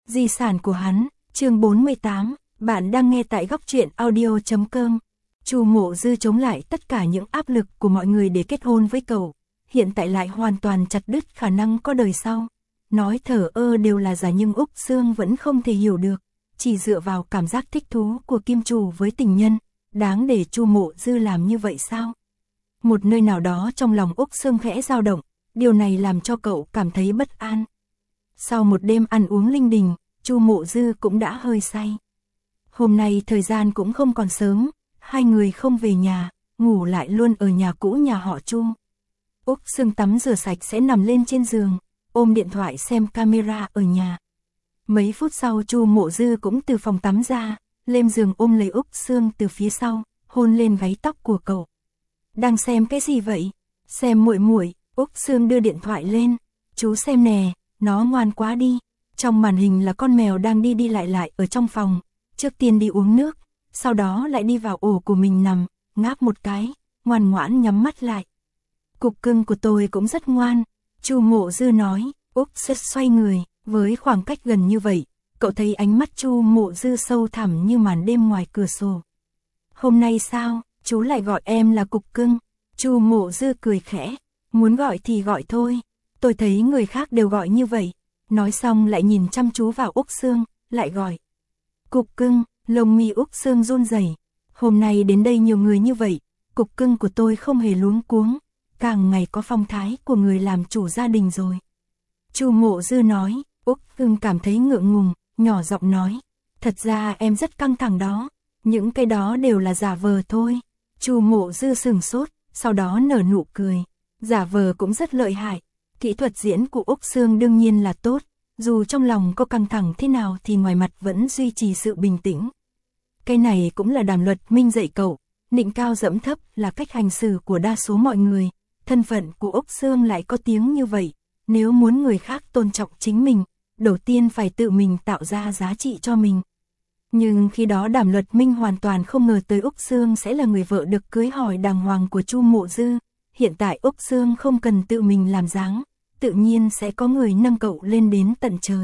Di sản của hắn, chương 48, bạn đang nghe tại góc truyện audio.com. Chu Mộ Dư chống lại tất cả những áp lực của mọi người để kết hôn với cậu, hiện tại lại hoàn toàn chặt đứt khả năng có đời sau. Nói thờ ơ đều là giả nhưng Úc Sương vẫn không thể hiểu được, chỉ dựa vào cảm giác thích thú của kim chủ với tình nhân, đáng để Chu Mộ Dư làm như vậy sao? Một nơi nào đó trong lòng Úc Sương khẽ dao động, điều này làm cho cậu cảm thấy bất an. Sau một đêm ăn uống linh đình, Chu Mộ Dư cũng đã hơi say. Hôm nay thời gian cũng không còn sớm, hai người không về nhà, ngủ lại luôn ở nhà cũ nhà họ Chu. Úc Sương tắm rửa sạch sẽ nằm lên trên giường, ôm điện thoại xem camera ở nhà. Mấy phút sau Chu Mộ Dư cũng từ phòng tắm ra, lên giường ôm lấy Úc Sương từ phía sau, hôn lên gáy tóc của cậu. Đang xem cái gì vậy? Xem muội muội. Úc Sương đưa điện thoại lên. Chú xem nè, nó ngoan quá đi. Trong màn hình là con mèo đang đi đi lại ở trong phòng. Trước tiên đi uống nước, sau đó lại đi vào ổ của mình nằm, ngáp một cái, ngoan ngoãn nhắm mắt lại. Cục cưng của tôi cũng rất ngoan, Chu Mộ Dư nói. Úc Sương xoay người, với khoảng cách gần như vậy, cậu thấy ánh mắt Chu Mộ Dư sâu thẳm như màn đêm ngoài cửa sổ. Hôm nay sao, chú lại gọi em là cục cưng? Chu Mộ Dư cười khẽ, muốn gọi thì gọi thôi, tôi thấy người khác đều gọi như vậy. Nói xong lại nhìn chăm chú vào Úc Sương, lại gọi. Cục cưng, lông mi Úc Sương run rẩy. Hôm nay đến đây nhiều người như vậy, cục cưng của tôi không hề luống cuống, càng ngày có phong thái của người làm chủ gia đình rồi. Chu Mộ Dư nói. Úc Sương cảm thấy ngượng ngùng, nhỏ giọng nói. Thật ra em rất căng thẳng đó, những cái đó đều là giả vờ thôi. Chu Mộ Dư sừng sốt, sau đó nở nụ cười. Giả vờ cũng rất lợi hại. Kỹ thuật diễn của Úc Sương đương nhiên là tốt, dù trong lòng có căng thẳng thế nào thì ngoài mặt vẫn duy trì sự bình tĩnh. Cái này cũng là Đàm Luật Minh dạy cậu, nịnh cao dẫm thấp là cách hành xử của đa số mọi người, thân phận của Úc Sương lại có tiếng như vậy, nếu muốn người khác tôn trọng chính mình, đầu tiên phải tự mình tạo ra giá trị cho mình. Nhưng khi đó Đàm Luật Minh hoàn toàn không ngờ tới Úc Sương sẽ là người vợ được cưới hỏi đàng hoàng của Chu Mộ Dư. Hiện tại Úc Sương không cần tự mình làm dáng, tự nhiên sẽ có người nâng cậu lên đến tận trời.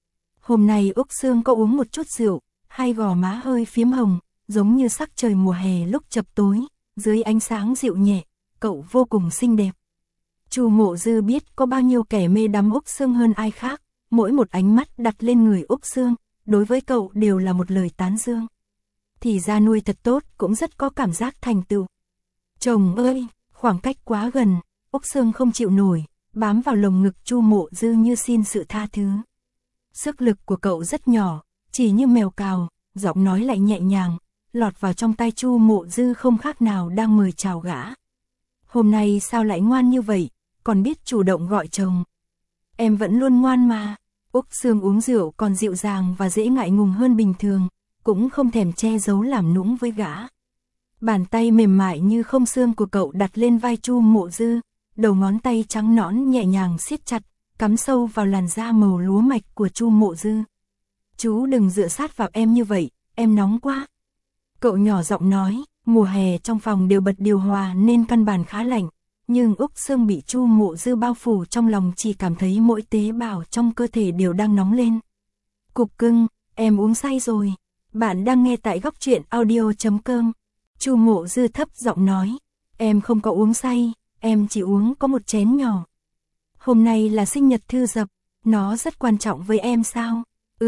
Hôm nay Úc Sương có uống một chút rượu, hai gò má hơi phiếm hồng, giống như sắc trời mùa hè lúc chập tối, dưới ánh sáng dịu nhẹ, cậu vô cùng xinh đẹp. Chu Mộ Dư biết có bao nhiêu kẻ mê đắm Úc Sương hơn ai khác, mỗi một ánh mắt đặt lên người Úc Sương, đối với cậu đều là một lời tán dương. Thì ra nuôi thật tốt cũng rất có cảm giác thành tựu. Chồng ơi, khoảng cách quá gần, Úc Sương không chịu nổi, bám vào lồng ngực Chu Mộ Dư như xin sự tha thứ. Sức lực của cậu rất nhỏ, chỉ như mèo cào, giọng nói lại nhẹ nhàng, lọt vào trong tai Chu Mộ Dư không khác nào đang mời chào gã. Hôm nay sao lại ngoan như vậy, còn biết chủ động gọi chồng. Em vẫn luôn ngoan mà. Úc Sương uống rượu còn dịu dàng và dễ ngại ngùng hơn bình thường, cũng không thèm che giấu làm nũng với gã. Bàn tay mềm mại như không xương của cậu đặt lên vai Chu Mộ Dư, đầu ngón tay trắng nõn nhẹ nhàng siết chặt, cắm sâu vào làn da màu lúa mạch của Chu Mộ Dư. Chú đừng dựa sát vào em như vậy, em nóng quá. Cậu nhỏ giọng nói, mùa hè trong phòng đều bật điều hòa nên căn bản khá lạnh, nhưng Úc Sương bị Chu Mộ Dư bao phủ trong lòng chỉ cảm thấy mỗi tế bào trong cơ thể đều đang nóng lên. Cục cưng, em uống say rồi. Bạn đang nghe tại góc truyện audio.com. Chu Mộ Dư thấp giọng nói, em không có uống say, em chỉ uống có một chén nhỏ. Hôm nay là sinh nhật Thư Dập, nó rất quan trọng với em sao?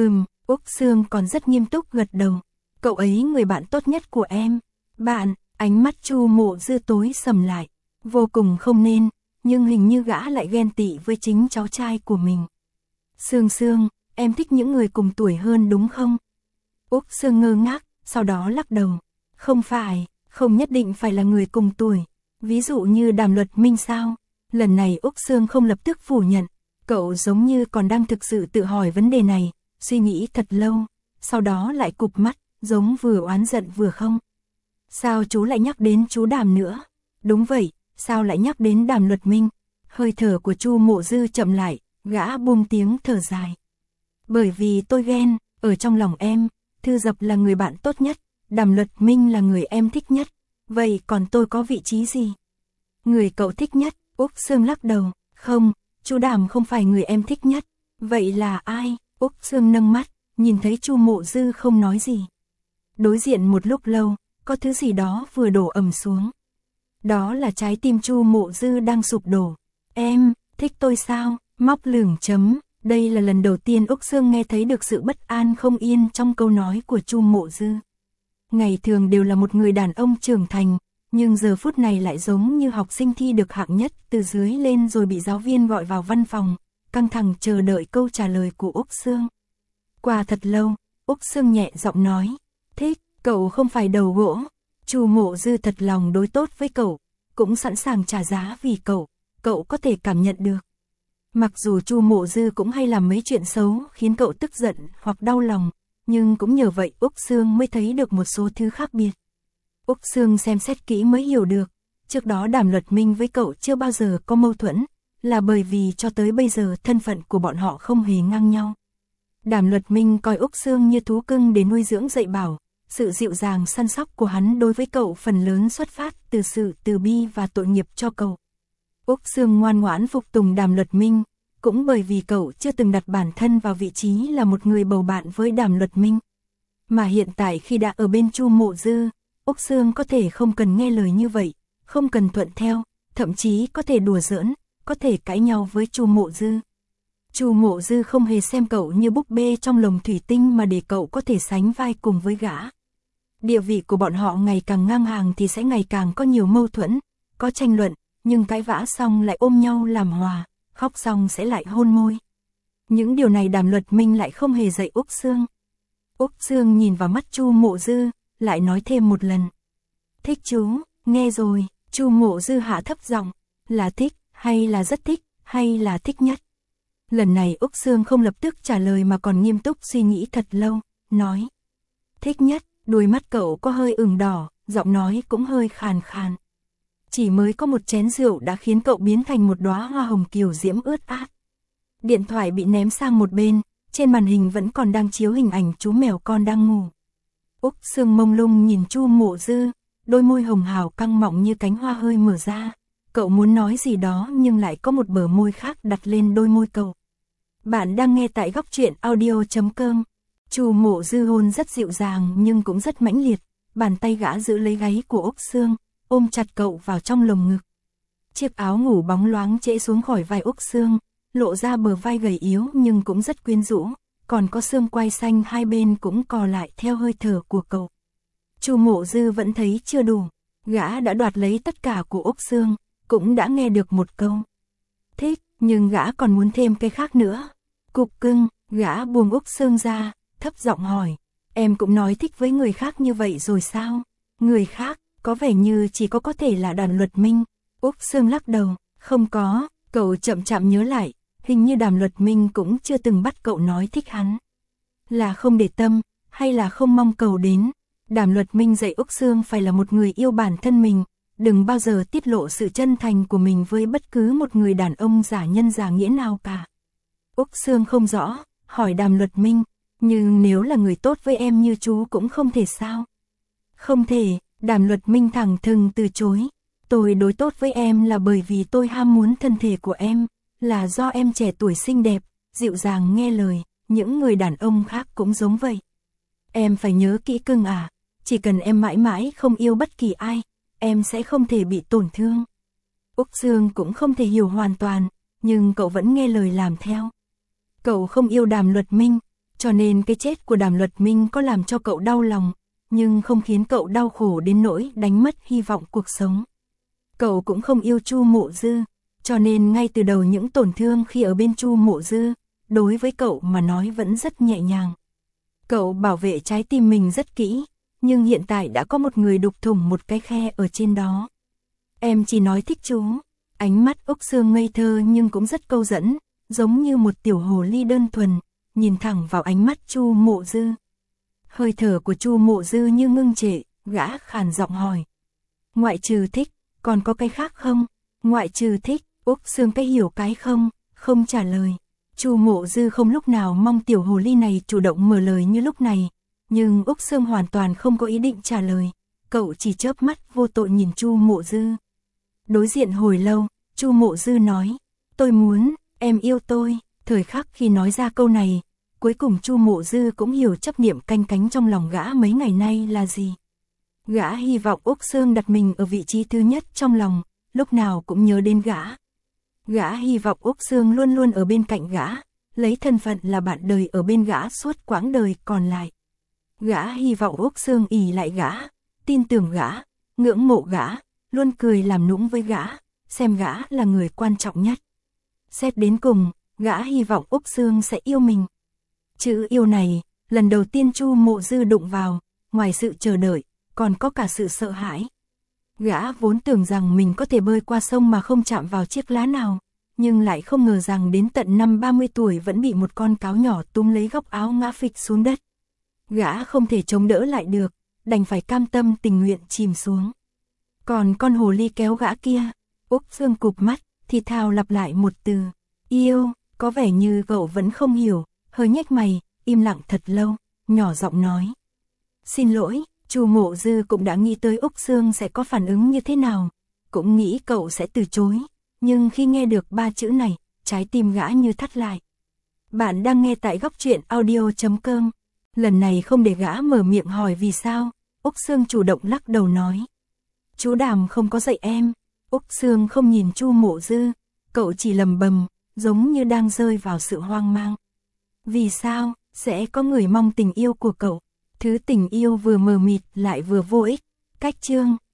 Úc Sương còn rất nghiêm túc gật đầu. Cậu ấy người bạn tốt nhất của em. Bạn, ánh mắt Chu Mộ Dư tối sầm lại. Vô cùng không nên, nhưng hình như gã lại ghen tị với chính cháu trai của mình. Sương, em thích những người cùng tuổi hơn đúng không? Úc Sương ngơ ngác, sau đó lắc đầu. Không phải, không nhất định phải là người cùng tuổi. Ví dụ như Đàm Luật Minh sao? Lần này Úc Sương không lập tức phủ nhận. Cậu giống như còn đang thực sự tự hỏi vấn đề này, suy nghĩ thật lâu, sau đó lại cụp mắt, giống vừa oán giận vừa không. Sao chú lại nhắc đến chú Đàm nữa? Đúng vậy, sao lại nhắc đến Đàm Luật Minh? Hơi thở của Chu Mộ Dư chậm lại, gã buông tiếng thở dài. Bởi vì tôi ghen, ở trong lòng em, Thư Dập là người bạn tốt nhất, Đàm Luật Minh là người em thích nhất, vậy còn tôi có vị trí gì? Người cậu thích nhất? Úc Sương lắc đầu, không, chú Đàm không phải người em thích nhất, vậy là ai? Úc Sương nâng mắt, nhìn thấy Chu Mộ Dư không nói gì. Đối diện một lúc lâu, có thứ gì đó vừa đổ ầm xuống. Đó là trái tim Chu Mộ Dư đang sụp đổ. Em, thích tôi sao? Móc lửng chấm. Đây là lần đầu tiên Úc Sương nghe thấy được sự bất an không yên trong câu nói của Chu Mộ Dư. Ngày thường đều là một người đàn ông trưởng thành, nhưng giờ phút này lại giống như học sinh thi được hạng nhất từ dưới lên rồi bị giáo viên gọi vào văn phòng, căng thẳng chờ đợi câu trả lời của Úc Sương. Qua thật lâu, Úc Sương nhẹ giọng nói, thích, cậu không phải đầu gỗ. Chu Mộ Dư thật lòng đối tốt với cậu, cũng sẵn sàng trả giá vì cậu có thể cảm nhận được. Mặc dù Chu Mộ Dư cũng hay làm mấy chuyện xấu khiến cậu tức giận hoặc đau lòng, nhưng cũng nhờ vậy Úc Sương mới thấy được một số thứ khác biệt. Úc Sương xem xét kỹ mới hiểu được, trước đó Đàm Luật Minh với cậu chưa bao giờ có mâu thuẫn, là bởi vì cho tới bây giờ thân phận của bọn họ không hề ngang nhau. Đàm Luật Minh coi Úc Sương như thú cưng để nuôi dưỡng dạy bảo, sự dịu dàng săn sóc của hắn đối với cậu phần lớn xuất phát từ sự từ bi và tội nghiệp cho cậu. Úc Sương ngoan ngoãn phục tùng Đàm Luật Minh, cũng bởi vì cậu chưa từng đặt bản thân vào vị trí là một người bầu bạn với Đàm Luật Minh. Mà hiện tại khi đã ở bên Chu Mộ Dư, Úc Sương có thể không cần nghe lời như vậy, không cần thuận theo, thậm chí có thể đùa giỡn, có thể cãi nhau với Chu Mộ Dư. Chu Mộ Dư không hề xem cậu như búp bê trong lồng thủy tinh mà để cậu có thể sánh vai cùng với gã. Địa vị của bọn họ ngày càng ngang hàng thì sẽ ngày càng có nhiều mâu thuẫn, có tranh luận, nhưng cãi vã xong lại ôm nhau làm hòa, khóc xong sẽ lại hôn môi. Những điều này Đàm Luật Minh lại không hề dạy Úc Sương. Úc Sương nhìn vào mắt Chu Mộ Dư, lại nói thêm một lần. Thích chú, nghe rồi. Chu Mộ Dư hạ thấp giọng, là thích, hay là rất thích, hay là thích nhất. Lần này Úc Sương không lập tức trả lời mà còn nghiêm túc suy nghĩ thật lâu, nói. Thích nhất, đôi mắt cậu có hơi ửng đỏ, giọng nói cũng hơi khàn khàn. Chỉ mới có một chén rượu đã khiến cậu biến thành một đóa hoa hồng kiều diễm ướt át. Điện thoại bị ném sang một bên, trên màn hình vẫn còn đang chiếu hình ảnh chú mèo con đang ngủ. Úc Sương mông lung nhìn Chu Mộ Dư, đôi môi hồng hào căng mọng như cánh hoa hơi mở ra. Cậu muốn nói gì đó nhưng lại có một bờ môi khác đặt lên đôi môi cậu. Bạn đang nghe tại Góc Truyện Audio.com. Chu Mộ Dư hôn rất dịu dàng nhưng cũng rất mãnh liệt, bàn tay gã giữ lấy gáy của Úc Sương, ôm chặt cậu vào trong lồng ngực. Chiếc áo ngủ bóng loáng trễ xuống khỏi vai Úc Sương, lộ ra bờ vai gầy yếu nhưng cũng rất quyến rũ, còn có xương quai xanh hai bên cũng cò lại theo hơi thở của cậu. Chu Mộ Dư vẫn thấy chưa đủ, gã đã đoạt lấy tất cả của Úc Sương, cũng đã nghe được một câu thích, nhưng gã còn muốn thêm cái khác nữa. Cục cưng, gã buông Úc Sương ra, thấp giọng hỏi, em cũng nói thích với người khác như vậy rồi sao? Người khác, có vẻ như chỉ có thể là Đàm Luật Minh. Úc Sương lắc đầu, không có, cậu chậm chạp nhớ lại, hình như Đàm Luật Minh cũng chưa từng bắt cậu nói thích hắn. Là không để tâm, hay là không mong cầu đến. Đàm Luật Minh dạy Úc Sương phải là một người yêu bản thân mình, đừng bao giờ tiết lộ sự chân thành của mình với bất cứ một người đàn ông giả nhân giả nghĩa nào cả. Úc Sương không rõ, hỏi Đàm Luật Minh, nhưng nếu là người tốt với em như chú cũng không thể sao? Không thể, Đàm Luật Minh thẳng thừng từ chối. Tôi đối tốt với em là bởi vì tôi ham muốn thân thể của em, là do em trẻ tuổi xinh đẹp, dịu dàng nghe lời, những người đàn ông khác cũng giống vậy. Em phải nhớ kỹ cưng à, chỉ cần em mãi mãi không yêu bất kỳ ai, em sẽ không thể bị tổn thương. Úc Sương cũng không thể hiểu hoàn toàn, nhưng cậu vẫn nghe lời làm theo. Cậu không yêu Đàm Luật Minh, cho nên cái chết của Đàm Luật Minh có làm cho cậu đau lòng, nhưng không khiến cậu đau khổ đến nỗi đánh mất hy vọng cuộc sống. Cậu cũng không yêu Chu Mộ Dư, cho nên ngay từ đầu những tổn thương khi ở bên Chu Mộ Dư, đối với cậu mà nói vẫn rất nhẹ nhàng. Cậu bảo vệ trái tim mình rất kỹ, nhưng hiện tại đã có một người đục thủng một cái khe ở trên đó. Em chỉ nói thích chú. Ánh mắt Úc Sương ngây thơ nhưng cũng rất câu dẫn, giống như một tiểu hồ ly đơn thuần, nhìn thẳng vào ánh mắt Chu Mộ Dư. Hơi thở của Chu Mộ Dư như ngưng trệ, gã khàn giọng hỏi. Ngoại trừ thích, còn có cái khác không? Ngoại trừ thích, Úc Sương cái hiểu cái không trả lời. Chu Mộ Dư không lúc nào mong tiểu hồ ly này chủ động mở lời như lúc này, nhưng Úc Sương hoàn toàn không có ý định trả lời, cậu chỉ chớp mắt vô tội nhìn Chu Mộ Dư. Đối diện hồi lâu, Chu Mộ Dư nói, tôi muốn, em yêu tôi. Thời khắc khi nói ra câu này, cuối cùng Chu Mộ Dư cũng hiểu chấp niệm canh cánh trong lòng gã mấy ngày nay là gì. Gã hy vọng Úc Sương đặt mình ở vị trí thứ nhất trong lòng, lúc nào cũng nhớ đến gã. Gã hy vọng Úc Sương luôn luôn ở bên cạnh gã, lấy thân phận là bạn đời ở bên gã suốt quãng đời còn lại. Gã hy vọng Úc Sương ỷ lại gã, tin tưởng gã, ngưỡng mộ gã, luôn cười làm nũng với gã, xem gã là người quan trọng nhất. Xét đến cùng, gã hy vọng Úc Sương sẽ yêu mình. Chữ yêu này, lần đầu tiên Chu Mộ Dư đụng vào, ngoài sự chờ đợi, còn có cả sự sợ hãi. Gã vốn tưởng rằng mình có thể bơi qua sông mà không chạm vào chiếc lá nào, nhưng lại không ngờ rằng đến tận năm 30 tuổi vẫn bị một con cáo nhỏ túm lấy góc áo ngã phịch xuống đất. Gã không thể chống đỡ lại được, đành phải cam tâm tình nguyện chìm xuống. Còn con hồ ly kéo gã kia, Úc Sương cụp mắt, thì thào lặp lại một từ, yêu, có vẻ như cậu vẫn không hiểu, hơi nhếch mày, im lặng thật lâu, nhỏ giọng nói. Xin lỗi. Chu Mộ Dư cũng đã nghĩ tới Úc Sương sẽ có phản ứng như thế nào, cũng nghĩ cậu sẽ từ chối, nhưng khi nghe được 3 chữ này, trái tim gã như thắt lại. Bạn đang nghe tại góc truyện audio.com. Lần này không để gã mở miệng hỏi vì sao, Úc Sương chủ động lắc đầu nói. Chú Đàm không có dạy em. Úc Sương không nhìn Chu Mộ Dư, cậu chỉ lầm bầm, giống như đang rơi vào sự hoang mang. Vì sao, sẽ có người mong tình yêu của cậu? Thứ tình yêu vừa mờ mịt lại vừa vô ích. Cách chương